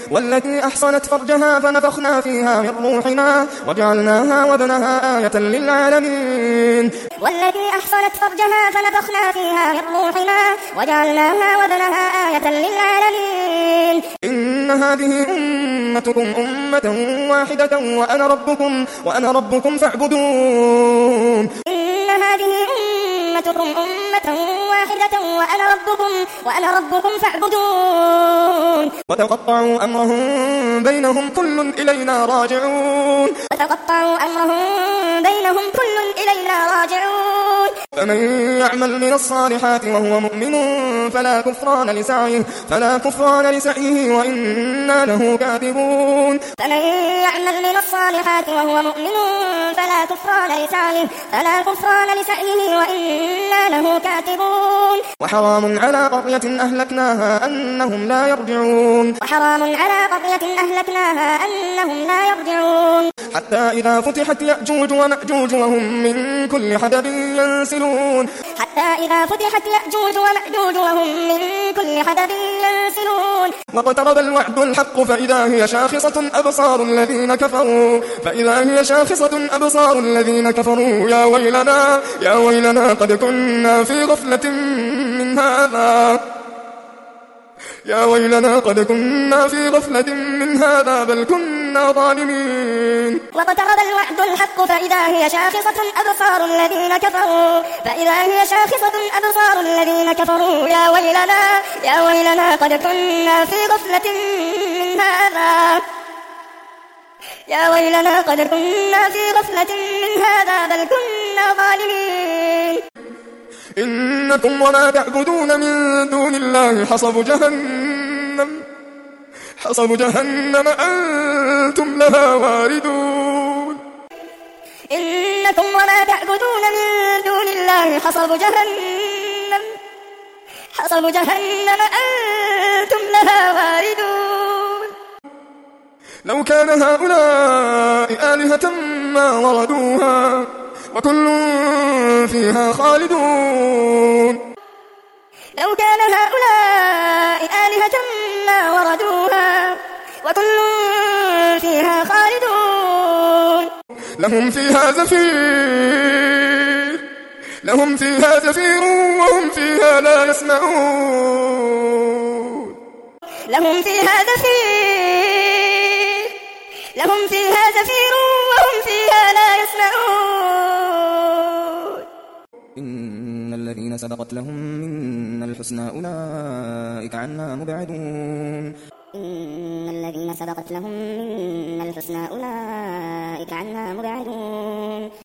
والتي أحصنت فرجها فنفخنا فيها من روحنا وجعلناها وابنها آية للعالمين والتي أحصنت فرجها فنفخنا فيها من روحنا وجعلناها وابنها آية للعالمين إن هذه أمتكم أمة واحدة وأنا ربكم فاعبدون إن هذه أمتكم أمة واحدة وأنا ربكم فاعبدون وتقطعوا أمرهم بينهم كل إلينا راجعون فمن يعمل من الصالحات وهو مؤمن فلا كفران لسعيه وإنا له كاتبون فمن يعمل من الصالحات وهو مؤمن فلا كفران لسعيه وإنا له كاتبون وحرام على قرية أهلكناها أنهم لا يرجعون حتى إذا فتحت يأجوج ومأجوج وهم من كل حدب ينسلون واقترب الوعد الحق فإذا هي شاخصة أبصار الذين كفروا يا ويلنا قد كنا في غفلة من هذا بل كنا ظالمين واقترب الوعد الحق فإذا هي شاخصة أبصار الذين كفروا يا ويلنا قد كنا في غفلة من هذا بل كنا ظالمين إنكم وما تعبدون من دون الله حصب جهنم أنتم لها واردون إنكم وما تعبدون من دون الله حصب جهنم أنتم لها واردون لو كان هؤلاء آلهة ما وردوها وكل فيها خالدون لو كان هؤلاء آلهة ما وردوها وكل فيها خالدون لهم فيها زفير وهم فيها لا يسمعون لهم فيها زفير وهم فيها لا يسمعون إن الذين سبقت لهم منا الحسنى أولئك عنها مبعدون إن الذين سبقت لهم منا الحسنى أولئك عنها مبعدون